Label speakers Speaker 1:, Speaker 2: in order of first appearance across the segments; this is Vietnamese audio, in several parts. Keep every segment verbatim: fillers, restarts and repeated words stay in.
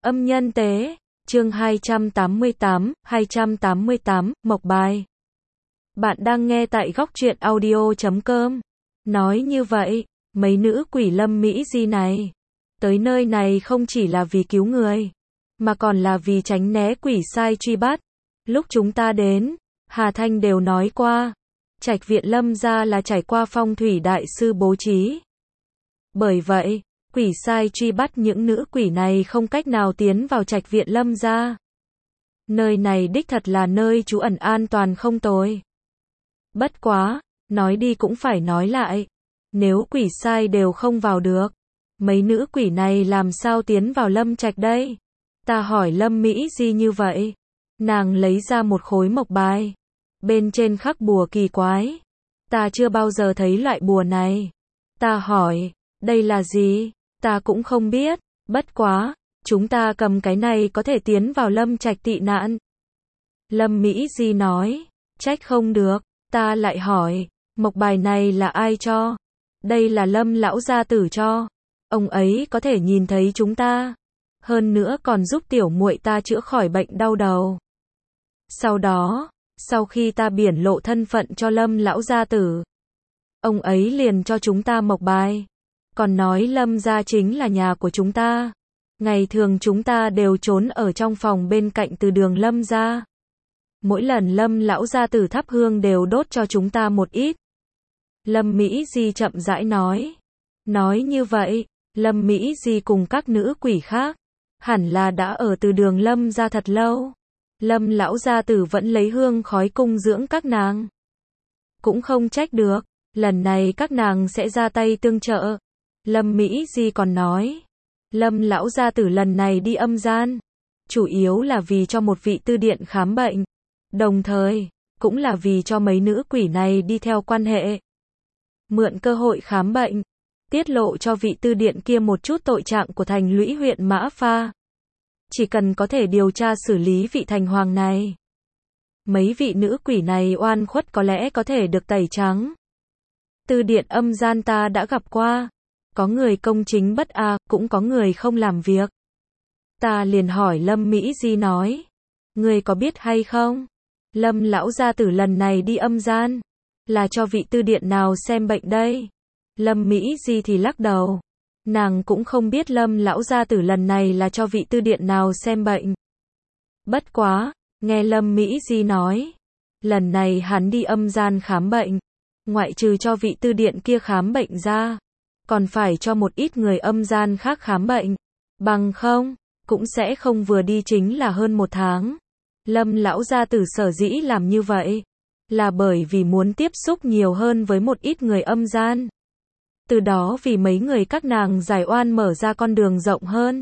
Speaker 1: Âm nhân tế, chương hai trăm tám mươi tám, hai trăm tám mươi tám, mộc bài. Bạn đang nghe tại góc truyện audio chấm com. Nói như vậy, mấy nữ quỷ Lâm Mỹ Di này, tới nơi này không chỉ là vì cứu người, mà còn là vì tránh né quỷ sai truy bắt. Lúc chúng ta đến, Hà Thanh đều nói qua, trạch viện Lâm gia là trải qua phong thủy đại sư bố trí. Bởi vậy, quỷ sai truy bắt những nữ quỷ này không cách nào tiến vào trạch viện Lâm gia. Nơi này đích thật là nơi trú ẩn an toàn không tồi. Bất quá, nói đi cũng phải nói lại, nếu quỷ sai đều không vào được, mấy nữ quỷ này làm sao tiến vào Lâm trạch đây? Ta hỏi Lâm Mỹ Di như vậy, nàng lấy ra một khối mộc bài, bên trên khắc bùa kỳ quái. Ta chưa bao giờ thấy loại bùa này. Ta hỏi, đây là gì? Ta cũng không biết, bất quá, chúng ta cầm cái này có thể tiến vào Lâm trạch tị nạn. Lâm Mỹ Di nói, trách không được. Ta lại hỏi, mộc bài này là ai cho? Đây là Lâm lão gia tử cho. Ông ấy có thể nhìn thấy chúng ta, hơn nữa còn giúp tiểu muội ta chữa khỏi bệnh đau đầu. Sau đó, sau khi ta biển lộ thân phận cho Lâm lão gia tử, ông ấy liền cho chúng ta mộc bài, còn nói Lâm gia chính là nhà của chúng ta. Ngày thường chúng ta đều trốn ở trong phòng bên cạnh từ đường Lâm gia. Mỗi lần Lâm lão gia tử thắp hương đều đốt cho chúng ta một ít. Lâm Mỹ Di chậm rãi nói. Nói như vậy, Lâm Mỹ Di cùng các nữ quỷ khác, hẳn là đã ở từ đường Lâm gia thật lâu. Lâm lão gia tử vẫn lấy hương khói cung dưỡng các nàng. Cũng không trách được, lần này các nàng sẽ ra tay tương trợ. Lâm Mỹ Di còn nói, Lâm lão gia tử lần này đi âm gian, chủ yếu là vì cho một vị tư điện khám bệnh, đồng thời, cũng là vì cho mấy nữ quỷ này đi theo quan hệ. Mượn cơ hội khám bệnh, tiết lộ cho vị tư điện kia một chút tội trạng của thành lũy huyện Mã Pha. Chỉ cần có thể điều tra xử lý vị thành hoàng này, mấy vị nữ quỷ này oan khuất có lẽ có thể được tẩy trắng. Tư điện âm gian ta đã gặp qua, có người công chính bất a, cũng có người không làm việc. Ta liền hỏi Lâm Mỹ Di nói, người có biết hay không? Lâm lão gia tử lần này đi âm gian, là cho vị tư điện nào xem bệnh đây? Lâm Mỹ Di thì lắc đầu. Nàng cũng không biết Lâm lão gia tử lần này là cho vị tư điện nào xem bệnh. Bất quá, nghe Lâm Mỹ Di nói, lần này hắn đi âm gian khám bệnh, ngoại trừ cho vị tư điện kia khám bệnh ra, còn phải cho một ít người âm gian khác khám bệnh. Bằng không, cũng sẽ không vừa đi chính là hơn một tháng. Lâm lão gia tử sở dĩ làm như vậy, là bởi vì muốn tiếp xúc nhiều hơn với một ít người âm gian. Từ đó vì mấy người các nàng giải oan mở ra con đường rộng hơn.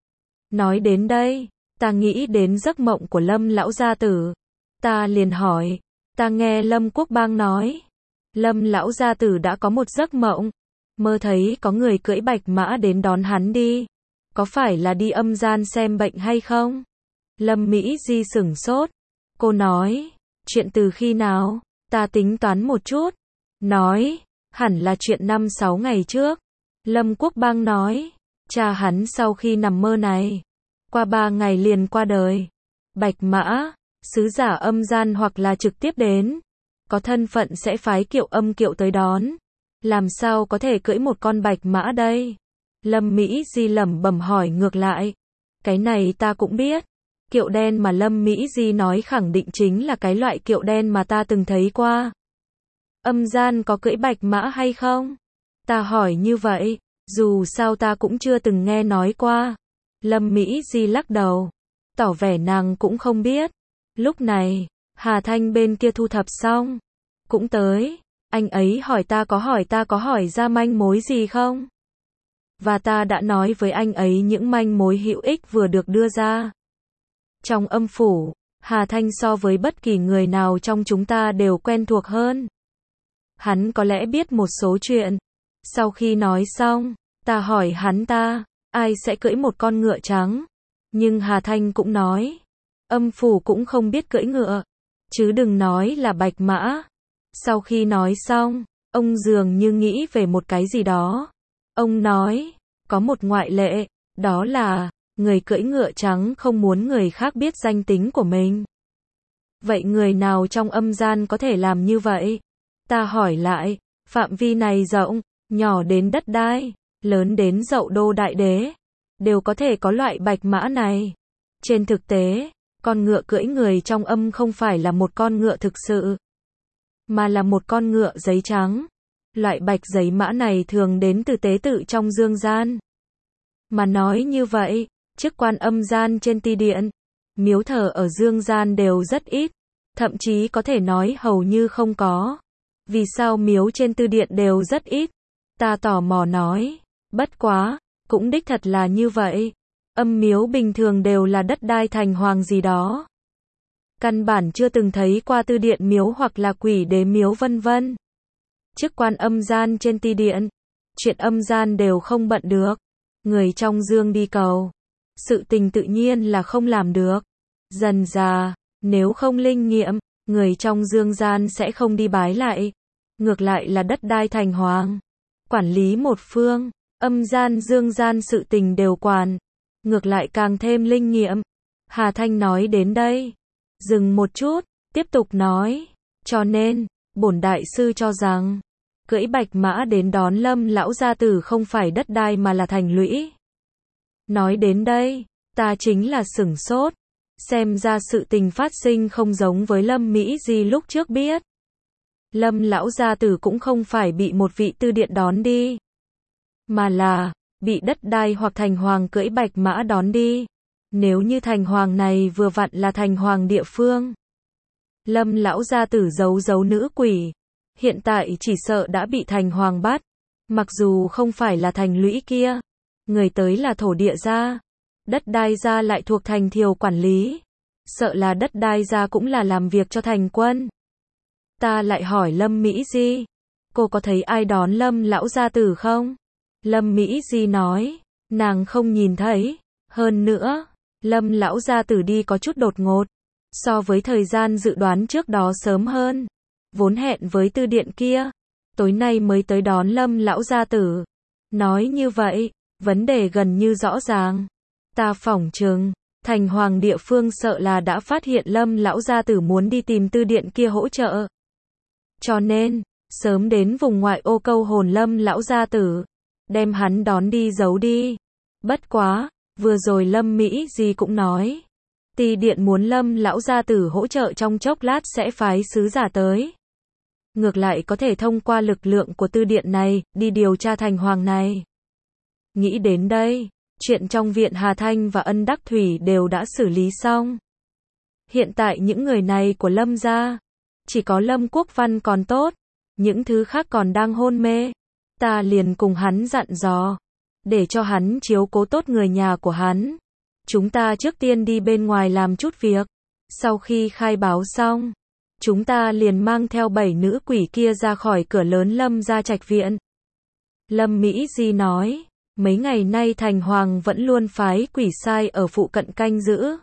Speaker 1: Nói đến đây, ta nghĩ đến giấc mộng của Lâm lão gia tử. Ta liền hỏi, ta nghe Lâm Quốc Bang nói, Lâm lão gia tử đã có một giấc mộng, mơ thấy có người cưỡi bạch mã đến đón hắn đi. Có phải là đi âm gian xem bệnh hay không? Lâm Mỹ Di sửng sốt. Cô nói, chuyện từ khi nào? Ta tính toán một chút. Nói, hẳn là chuyện năm sáu ngày trước. Lâm Quốc Bang nói, cha hắn sau khi nằm mơ này, qua ba ngày liền qua đời. Bạch mã, sứ giả âm gian hoặc là trực tiếp đến, có thân phận sẽ phái kiệu âm kiệu tới đón. Làm sao có thể cưỡi một con bạch mã đây? Lâm Mỹ Di lẩm bẩm hỏi ngược lại. Cái này ta cũng biết. Kiệu đen mà Lâm Mỹ Di nói khẳng định chính là cái loại kiệu đen mà ta từng thấy qua. Âm gian có cưỡi bạch mã hay không? Ta hỏi như vậy, dù sao ta cũng chưa từng nghe nói qua. Lâm Mỹ Di lắc đầu, tỏ vẻ nàng cũng không biết. Lúc này, Hà Thanh bên kia thu thập xong, cũng tới. Anh ấy hỏi ta có hỏi ta có hỏi ra manh mối gì không? Và ta đã nói với anh ấy những manh mối hữu ích vừa được đưa ra. Trong âm phủ, Hà Thanh so với bất kỳ người nào trong chúng ta đều quen thuộc hơn. Hắn có lẽ biết một số chuyện. Sau khi nói xong, ta hỏi hắn ta, ai sẽ cưỡi một con ngựa trắng? Nhưng Hà Thanh cũng nói, âm phủ cũng không biết cưỡi ngựa, chứ đừng nói là bạch mã. Sau khi nói xong, ông dường như nghĩ về một cái gì đó. Ông nói, có một ngoại lệ, đó là, người cưỡi ngựa trắng không muốn người khác biết danh tính của mình. Vậy người nào trong âm gian có thể làm như vậy? Ta hỏi lại, phạm vi này rộng, nhỏ đến đất đai, lớn đến dậu đô đại đế, đều có thể có loại bạch mã này. Trên thực tế, con ngựa cưỡi người trong âm không phải là một con ngựa thực sự, mà là một con ngựa giấy trắng. Loại bạch giấy mã này thường đến từ tế tự trong dương gian. Mà nói như vậy, chức quan âm gian trên ti điện, miếu thờ ở dương gian đều rất ít, thậm chí có thể nói hầu như không có. Vì sao miếu trên tư điện đều rất ít? Ta tò mò nói, bất quá, cũng đích thật là như vậy. Âm miếu bình thường đều là đất đai thành hoàng gì đó. Căn bản chưa từng thấy qua tư điện miếu hoặc là quỷ đế miếu vân vân. Chức quan âm gian trên ti điện, chuyện âm gian đều không bận được. Người trong dương đi cầu, sự tình tự nhiên là không làm được. Dần dà, nếu không linh nghiệm, người trong dương gian sẽ không đi bái lại. Ngược lại là đất đai thành hoàng, quản lý một phương, âm gian dương gian sự tình đều quản. Ngược lại càng thêm linh nghiệm. Hà Thanh nói đến đây, dừng một chút, tiếp tục nói, cho nên, bổn đại sư cho rằng, cưỡi bạch mã đến đón Lâm lão gia tử không phải đất đai mà là thành lũy. Nói đến đây, ta chính là sửng sốt, xem ra sự tình phát sinh không giống với Lâm Mỹ Di lúc trước biết. Lâm lão gia tử cũng không phải bị một vị tư điện đón đi, mà là bị đất đai hoặc thành hoàng cưỡi bạch mã đón đi. Nếu như thành hoàng này vừa vặn là thành hoàng địa phương, Lâm lão gia tử giấu giấu nữ quỷ, hiện tại chỉ sợ đã bị thành hoàng bắt. Mặc dù không phải là thành lũy kia, người tới là thổ địa gia, đất đai gia lại thuộc thành thiều quản lý, sợ là đất đai gia cũng là làm việc cho thành quân. Ta lại hỏi Lâm Mỹ Di, cô có thấy ai đón Lâm lão gia tử không? Lâm Mỹ Di nói, nàng không nhìn thấy. Hơn nữa, Lâm lão gia tử đi có chút đột ngột, so với thời gian dự đoán trước đó sớm hơn. Vốn hẹn với tư điện kia, tối nay mới tới đón Lâm lão gia tử. Nói như vậy, vấn đề gần như rõ ràng. Ta phỏng chừng, thành hoàng địa phương sợ là đã phát hiện Lâm lão gia tử muốn đi tìm tư điện kia hỗ trợ. Cho nên, sớm đến vùng ngoại ô câu hồn Lâm lão gia tử, đem hắn đón đi giấu đi. Bất quá, vừa rồi Lâm Mỹ Di cũng nói, ti điện muốn Lâm lão gia tử hỗ trợ trong chốc lát sẽ phái sứ giả tới. Ngược lại có thể thông qua lực lượng của tư điện này, đi điều tra thành hoàng này. Nghĩ đến đây, chuyện trong viện Hà Thanh và Ân Đắc Thủy đều đã xử lý xong. Hiện tại những người này của Lâm gia, chỉ có Lâm Quốc Văn còn tốt, những thứ khác còn đang hôn mê. Ta liền cùng hắn dặn dò, để cho hắn chiếu cố tốt người nhà của hắn. Chúng ta trước tiên đi bên ngoài làm chút việc. Sau khi khai báo xong, chúng ta liền mang theo bảy nữ quỷ kia ra khỏi cửa lớn Lâm gia trạch viện. Lâm Mỹ Di nói, mấy ngày nay thành hoàng vẫn luôn phái quỷ sai ở phụ cận canh giữ.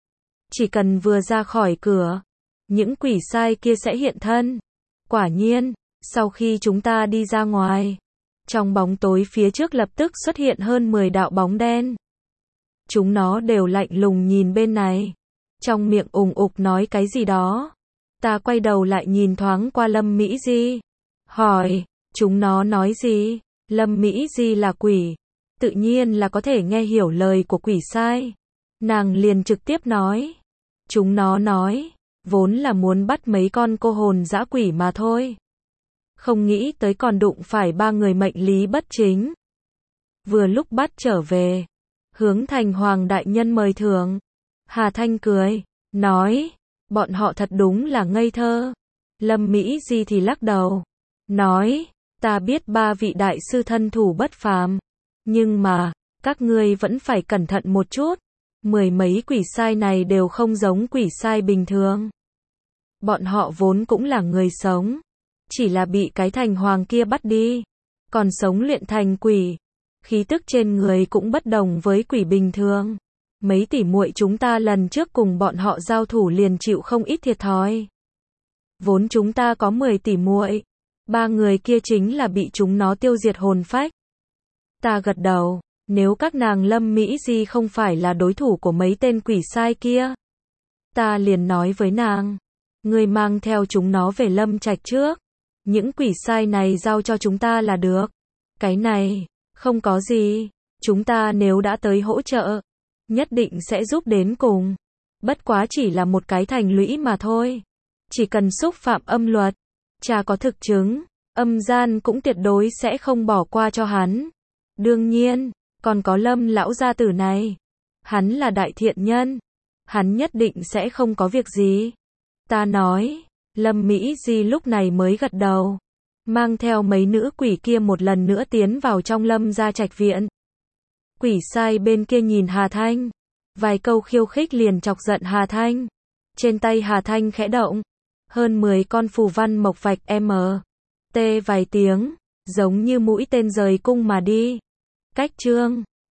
Speaker 1: Chỉ cần vừa ra khỏi cửa, những quỷ sai kia sẽ hiện thân. Quả nhiên, sau khi chúng ta đi ra ngoài, trong bóng tối phía trước lập tức xuất hiện hơn mười đạo bóng đen. Chúng nó đều lạnh lùng nhìn bên này, trong miệng ùng ục nói cái gì đó. Ta quay đầu lại nhìn thoáng qua Lâm Mỹ Di, hỏi, chúng nó nói gì? Lâm Mỹ Di là quỷ, tự nhiên là có thể nghe hiểu lời của quỷ sai. Nàng liền trực tiếp nói, chúng nó nói, vốn là muốn bắt mấy con cô hồn dã quỷ mà thôi. Không nghĩ tới còn đụng phải ba người mệnh lý bất chính. Vừa lúc bắt trở về, hướng thành hoàng đại nhân mời thưởng. Hà Thanh cười, nói, bọn họ thật đúng là ngây thơ. Lâm Mỹ Di thì lắc đầu, nói, ta biết ba vị đại sư thân thủ bất phàm, nhưng mà, các ngươi vẫn phải cẩn thận một chút. Mười mấy quỷ sai này đều không giống quỷ sai bình thường. Bọn họ vốn cũng là người sống, chỉ là bị cái thành hoàng kia bắt đi, còn sống luyện thành quỷ. Khí tức trên người cũng bất đồng với quỷ bình thường. Mấy tỷ muội chúng ta lần trước cùng bọn họ giao thủ liền chịu không ít thiệt thòi. Vốn chúng ta có mười tỷ muội, ba người kia chính là bị chúng nó tiêu diệt hồn phách. Ta gật đầu, Nếu các nàng Lâm Mỹ Di không phải là đối thủ của mấy tên quỷ sai kia, ta liền nói với nàng, ngươi mang theo chúng nó về Lâm Trạch trước. Những quỷ sai này giao cho chúng ta là được. Cái này, không có gì. Chúng ta nếu đã tới hỗ trợ, nhất định sẽ giúp đến cùng. Bất quá chỉ là một cái thành lũy mà thôi. Chỉ cần xúc phạm âm luật, cha có thực chứng, âm gian cũng tuyệt đối sẽ không bỏ qua cho hắn. Đương nhiên, còn có Lâm lão gia tử này. Hắn là đại thiện nhân. Hắn nhất định sẽ không có việc gì. Ta nói, Lâm Mỹ Di lúc này mới gật đầu. Mang theo mấy nữ quỷ kia một lần nữa tiến vào trong Lâm gia trạch viện. Quỷ sai bên kia nhìn Hà Thanh. Vài câu khiêu khích liền chọc giận Hà Thanh. Trên tay Hà Thanh khẽ động. Hơn mười con phù văn mộc vạch M. T vài tiếng. Giống như mũi tên rời cung mà đi. Cách chương